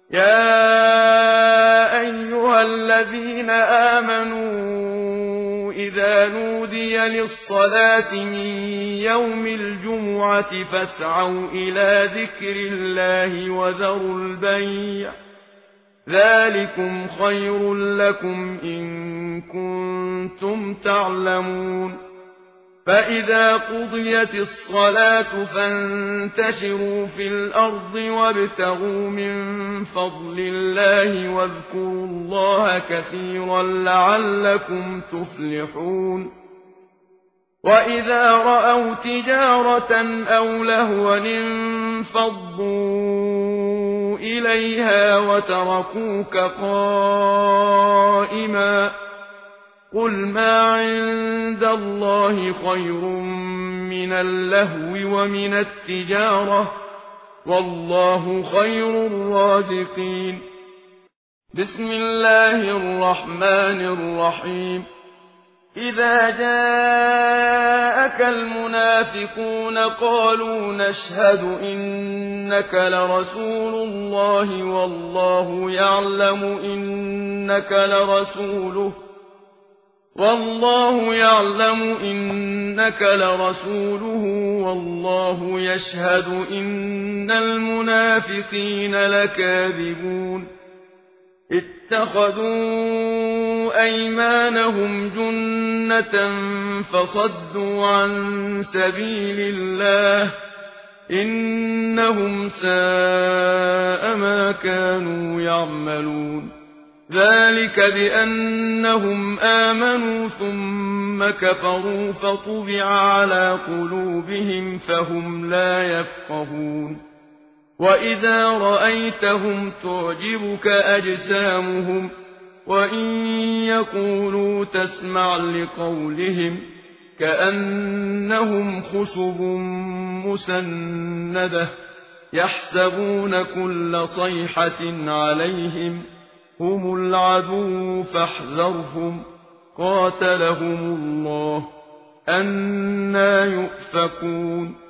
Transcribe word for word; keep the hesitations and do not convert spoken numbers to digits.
يا أيها الذين آمنوا إذا نودي للصلاة من يوم الجمعة فاسعوا إلى ذكر الله وذروا البيع ذلكم خير لكم إن كنتم تعلمون. فإذا قضيت الصلاة فانتشروا في الأرض وابتغوا من فضل الله واذكروا الله كثيرا لعلكم تفلحون. وإذا رأوا تجارة أو لهوا انفضوا إليها وتركوك قائما قل ما عند الله خير من اللهو ومن التجارة والله خير الرازقين. بسم الله الرحمن الرحيم. إذا جاءك المنافقون قالوا نشهد إنك لرسول الله والله يعلم إنك لرسوله والله يعلم إنك لرسوله والله يشهد إن المنافقين لكاذبون. اتخذوا أيمانهم جنة فصدوا عن سبيل الله إنهم ساء ما كانوا يعملون. ذلك بأنهم آمنوا ثم كفروا فطبع على قلوبهم فهم لا يفقهون. وإذا رأيتهم تعجبك أجسامهم وإن يقولوا تسمع لقولهم كأنهم خشب مسندة يحسبون كل صيحة عليهم هم العدو فاحذرهم قاتلهم الله أنى يؤفكون.